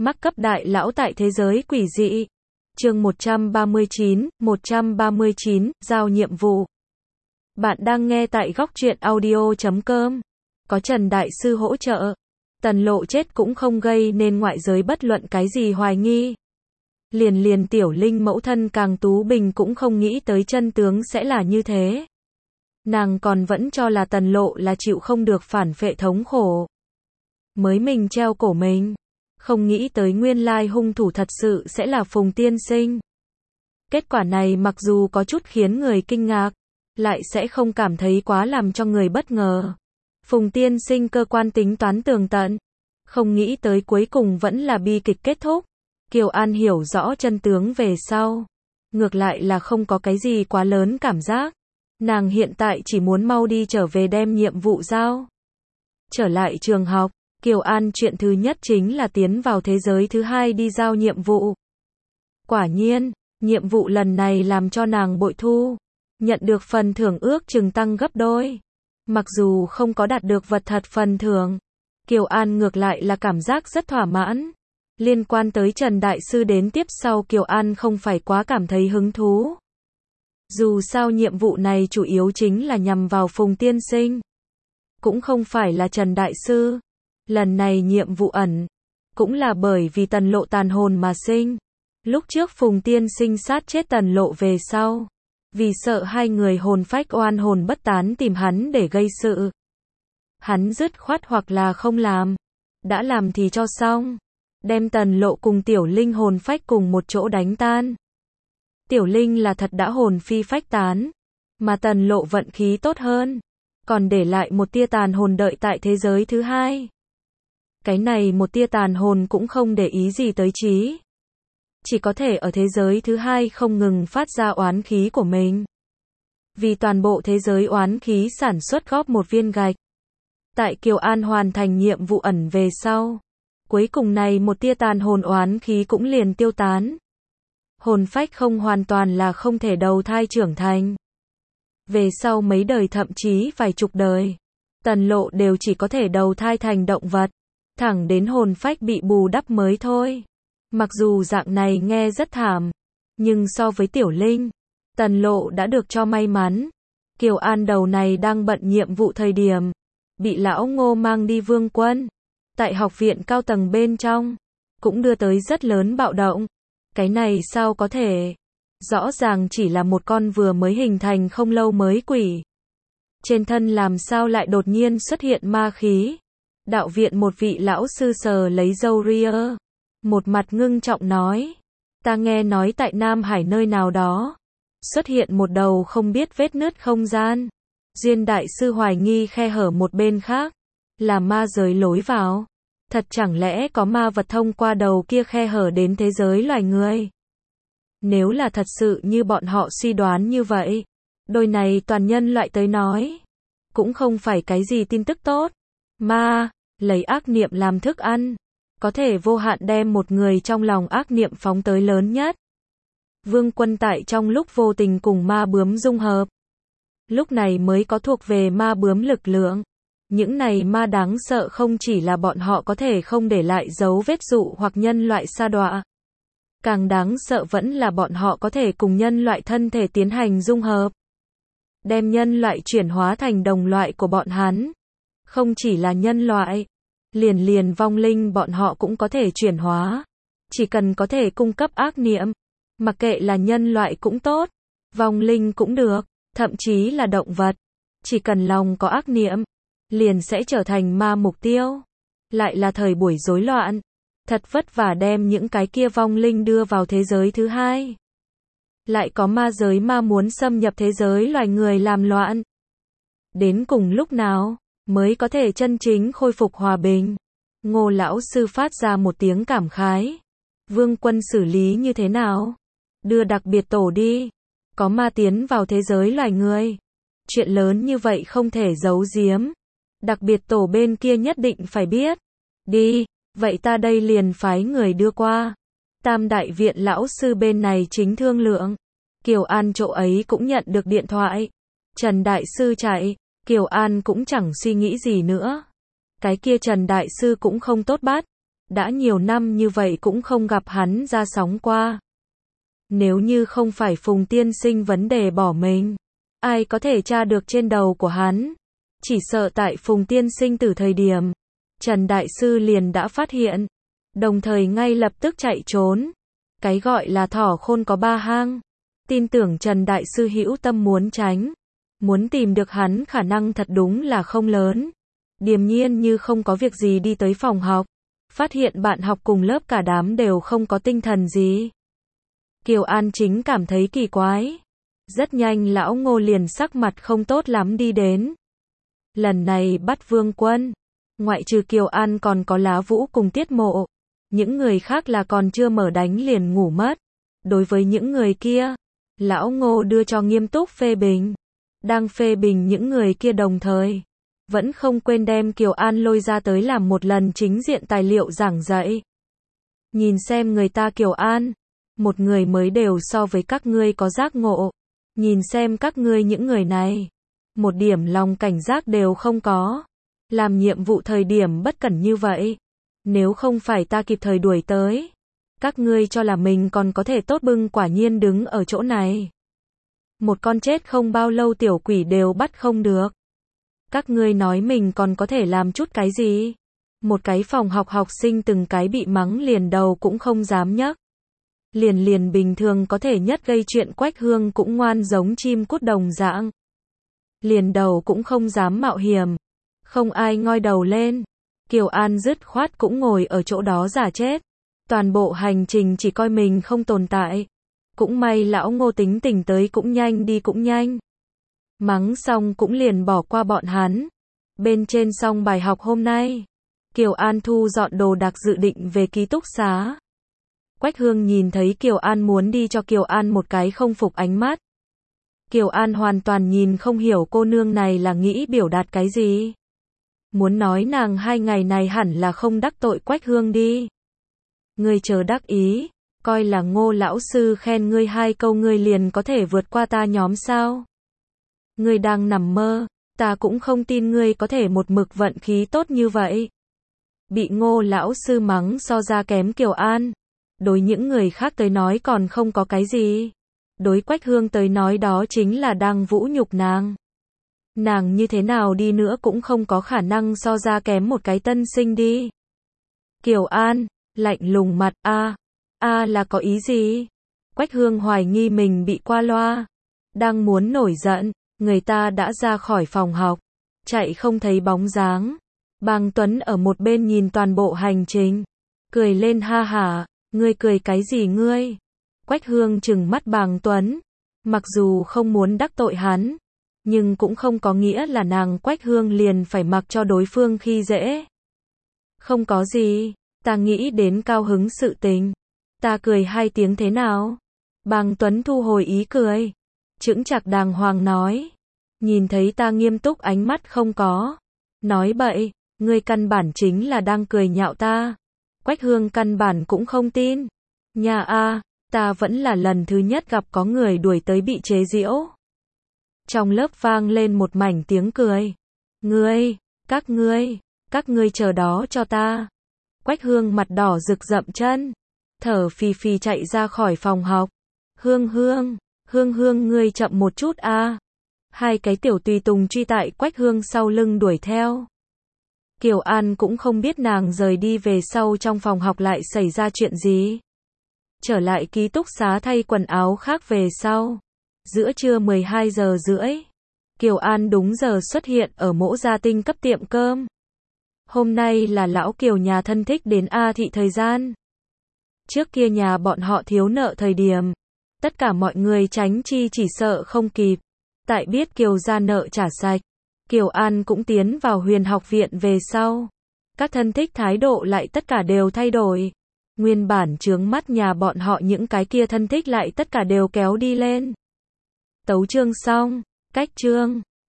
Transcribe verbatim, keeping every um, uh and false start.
Mắc cấp đại lão tại thế giới quỷ dị. Chương một trăm ba mươi chín, một trăm ba mươi chín, giao nhiệm vụ. Bạn đang nghe tại góc truyện audio chấm com. Có Trần Đại Sư hỗ trợ, Tần Lộ chết cũng không gây nên ngoại giới bất luận cái gì hoài nghi. Liền liền Tiểu Linh mẫu thân Càng Tú Bình cũng không nghĩ tới chân tướng sẽ là như thế. Nàng còn vẫn cho là Tần Lộ là chịu không được phản phệ thống khổ, mới mình treo cổ mình. Không nghĩ tới nguyên lai hung thủ thật sự sẽ là Phùng Tiên Sinh. Kết quả này mặc dù có chút khiến người kinh ngạc, lại sẽ không cảm thấy quá làm cho người bất ngờ. Phùng Tiên Sinh cơ quan tính toán tường tận, không nghĩ tới cuối cùng vẫn là bi kịch kết thúc. Kiều An hiểu rõ chân tướng về sau, ngược lại là không có cái gì quá lớn cảm giác. Nàng hiện tại chỉ muốn mau đi trở về đem nhiệm vụ giao. Trở lại trường học, Kiều An chuyện thứ nhất chính là tiến vào thế giới thứ hai đi giao nhiệm vụ. Quả nhiên, nhiệm vụ lần này làm cho nàng bội thu, nhận được phần thưởng ước chừng tăng gấp đôi. Mặc dù không có đạt được vật thật phần thưởng, Kiều An ngược lại là cảm giác rất thỏa mãn. Liên quan tới Trần Đại Sư đến tiếp sau Kiều An không phải quá cảm thấy hứng thú. Dù sao nhiệm vụ này chủ yếu chính là nhằm vào Phùng Tiên Sinh, cũng không phải là Trần Đại Sư. Lần này nhiệm vụ ẩn, cũng là bởi vì Tần Lộ tàn hồn mà sinh. Lúc trước Phùng Tiên Sinh sát chết Tần Lộ về sau, vì sợ hai người hồn phách oan hồn bất tán tìm hắn để gây sự, hắn dứt khoát hoặc là không làm, đã làm thì cho xong, đem Tần Lộ cùng Tiểu Linh hồn phách cùng một chỗ đánh tan. Tiểu Linh là thật đã hồn phi phách tán, mà Tần Lộ vận khí tốt hơn, còn để lại một tia tàn hồn đợi tại thế giới thứ hai. Cái này một tia tàn hồn cũng không để ý gì tới trí, chỉ có thể ở thế giới thứ hai không ngừng phát ra oán khí của mình. Vì toàn bộ thế giới oán khí sản xuất góp một viên gạch. Tại Kiều An hoàn thành nhiệm vụ ẩn về sau, cuối cùng này một tia tàn hồn oán khí cũng liền tiêu tán. Hồn phách không hoàn toàn là không thể đầu thai trưởng thành. Về sau mấy đời thậm chí vài chục đời, Tần Lộ đều chỉ có thể đầu thai thành động vật, thẳng đến hồn phách bị bù đắp mới thôi. Mặc dù dạng này nghe rất thảm, nhưng so với Tiểu Linh, Tần Lộ đã được cho may mắn. Kiều An đầu này đang bận nhiệm vụ thời điểm, bị lão Ngô mang đi Vương Quân. Tại học viện cao tầng bên trong, cũng đưa tới rất lớn bạo động. Cái này sao có thể? Rõ ràng chỉ là một con vừa mới hình thành không lâu mới quỷ. Trên thân làm sao lại đột nhiên xuất hiện ma khí? Đạo viện một vị lão sư sờ lấy râu ria, một mặt ngưng trọng nói, ta nghe nói tại Nam Hải nơi nào đó, xuất hiện một đầu không biết vết nứt không gian. Duyên Đại Sư hoài nghi khe hở một bên khác, là ma giới lối vào. Thật chẳng lẽ có ma vật thông qua đầu kia khe hở đến thế giới loài người? Nếu là thật sự như bọn họ suy đoán như vậy, đôi này toàn nhân loại tới nói, cũng không phải cái gì tin tức tốt. Ma, lấy ác niệm làm thức ăn, có thể vô hạn đem một người trong lòng ác niệm phóng tới lớn nhất. Vương Quân tại trong lúc vô tình cùng ma bướm dung hợp, lúc này mới có thuộc về ma bướm lực lượng. Những này ma đáng sợ không chỉ là bọn họ có thể không để lại dấu vết dụ hoặc nhân loại sa đọa. Càng đáng sợ vẫn là bọn họ có thể cùng nhân loại thân thể tiến hành dung hợp, đem nhân loại chuyển hóa thành đồng loại của bọn hắn. Không chỉ là nhân loại, liền liền vong linh bọn họ cũng có thể chuyển hóa. Chỉ cần có thể cung cấp ác niệm, mặc kệ là nhân loại cũng tốt, vong linh cũng được, thậm chí là động vật, chỉ cần lòng có ác niệm, liền sẽ trở thành ma mục tiêu. Lại là thời buổi rối loạn, thật vất vả đem những cái kia vong linh đưa vào thế giới thứ hai. Lại có ma giới ma muốn xâm nhập thế giới loài người làm loạn. Đến cùng lúc nào mới có thể chân chính khôi phục hòa bình? Ngô lão sư phát ra một tiếng cảm khái. Vương Quân xử lý như thế nào? Đưa đặc biệt tổ đi. Có ma tiến vào thế giới loài người, chuyện lớn như vậy không thể giấu giếm. Đặc biệt tổ bên kia nhất định phải biết. Đi, vậy ta đây liền phái người đưa qua. Tam đại viện lão sư bên này chính thương lượng. Kiều An chỗ ấy cũng nhận được điện thoại. Trần Đại Sư chạy, Kiều An cũng chẳng suy nghĩ gì nữa. Cái kia Trần Đại Sư cũng không tốt bắt. đã nhiều năm như vậy cũng không gặp hắn ra sóng qua. Nếu như không phải Phùng tiên sinh vấn đề bỏ mình, ai có thể tra được trên đầu của hắn? Chỉ sợ tại Phùng tiên sinh từ thời điểm, Trần Đại Sư liền đã phát hiện, đồng thời ngay lập tức chạy trốn. Cái gọi là thỏ khôn có ba hang, tin tưởng Trần Đại Sư hữu tâm muốn tránh, muốn tìm được hắn khả năng thật đúng là không lớn. Điềm nhiên như không có việc gì đi tới phòng học, phát hiện bạn học cùng lớp cả đám đều không có tinh thần gì. Kiều An chính cảm thấy kỳ quái. Rất nhanh lão Ngô liền sắc mặt không tốt lắm đi đến. Lần này bắt Vương Quân, ngoại trừ Kiều An còn có Lá Vũ cùng Tiết Mộ. Những người khác là còn chưa mở đánh liền ngủ mất. Đối với những người kia, lão Ngô đưa cho nghiêm túc phê bình. Đang phê bình những người kia đồng thời, vẫn không quên đem Kiều An lôi ra tới làm một lần chính diện tài liệu giảng dạy. Nhìn xem người ta Kiều An, một người mới đều so với các ngươi có giác ngộ. Nhìn xem các ngươi những người này, một điểm lòng cảnh giác đều không có. Làm nhiệm vụ thời điểm bất cẩn như vậy. Nếu không phải ta kịp thời đuổi tới, các ngươi cho là mình còn có thể tốt bưng quả nhiên đứng ở chỗ này. Một con chết không bao lâu tiểu quỷ đều bắt không được. Các ngươi nói mình còn có thể làm chút cái gì? Một cái phòng học học sinh từng cái bị mắng liền đầu cũng không dám nhấc. Liền liền bình thường có thể nhất gây chuyện Quách Hương cũng ngoan giống chim cút đồng dạng. Liền đầu cũng không dám mạo hiểm. Không ai ngoi đầu lên. Kiều An dứt khoát cũng ngồi ở chỗ đó giả chết. Toàn bộ hành trình chỉ coi mình không tồn tại. Cũng may lão Ngô tính tình tới cũng nhanh đi cũng nhanh. Mắng xong cũng liền bỏ qua bọn hắn. Bên trên xong bài học hôm nay, Kiều An thu dọn đồ đạc dự định về ký túc xá. Quách Hương nhìn thấy Kiều An muốn đi cho Kiều An một cái không phục ánh mắt. Kiều An hoàn toàn nhìn không hiểu cô nương này là nghĩ biểu đạt cái gì. Muốn nói nàng hai ngày này hẳn là không đắc tội Quách Hương đi. Ngươi chờ đắc ý, coi là Ngô lão sư khen ngươi hai câu ngươi liền có thể vượt qua ta nhóm sao? Ngươi đang nằm mơ, ta cũng không tin ngươi có thể một mực vận khí tốt như vậy. Bị Ngô lão sư mắng so ra kém Kiều An. Đối những người khác tới nói còn không có cái gì. Đối Quách Hương tới nói đó chính là đang vũ nhục nàng. Nàng như thế nào đi nữa cũng không có khả năng so ra kém một cái tân sinh đi. Kiều An, lạnh lùng mặt, a, a là có ý gì? Quách Hương hoài nghi mình bị qua loa. Đang muốn nổi giận, người ta đã ra khỏi phòng học. Chạy không thấy bóng dáng. Bàng Tuấn ở một bên nhìn toàn bộ hành trình. Cười lên ha hả, ngươi cười cái gì ngươi? Quách Hương trừng mắt Bàng Tuấn. Mặc dù không muốn đắc tội hắn, nhưng cũng không có nghĩa là nàng Quách Hương liền phải mặc cho đối phương khi dễ. Không có gì, ta nghĩ đến cao hứng sự tình. Ta cười hai tiếng thế nào? Bàng Tuấn thu hồi ý cười. Chững chạc đàng hoàng nói. Nhìn thấy ta nghiêm túc ánh mắt không có. Nói bậy, ngươi căn bản chính là đang cười nhạo ta. Quách Hương căn bản cũng không tin. Nhà a, ta vẫn là lần thứ nhất gặp có người đuổi tới bị chế giễu. Trong lớp vang lên một mảnh tiếng cười. Ngươi, các ngươi, các ngươi chờ đó cho ta. Quách Hương mặt đỏ rực dậm chân. Thở phì phì chạy ra khỏi phòng học. Hương Hương, Hương Hương ngươi chậm một chút a. Hai cái tiểu tùy tùng truy tại Quách Hương sau lưng đuổi theo. Kiều An cũng không biết nàng rời đi về sau trong phòng học lại xảy ra chuyện gì. Trở lại ký túc xá thay quần áo khác về sau. Giữa trưa mười hai giờ rưỡi, Kiều An đúng giờ xuất hiện ở Mỗ Gia Tinh cấp tiệm cơm. Hôm nay là lão Kiều nhà thân thích đến A thị thời gian. Trước kia nhà bọn họ thiếu nợ thời điểm, tất cả mọi người tránh chi chỉ sợ không kịp. Tại biết Kiều gia nợ trả sạch, Kiều An cũng tiến vào Huyền học viện về sau. Các thân thích thái độ lại tất cả đều thay đổi. Nguyên bản chướng mắt nhà bọn họ những cái kia thân thích lại tất cả đều kéo đi lên. Tấu chương xong, cách chương.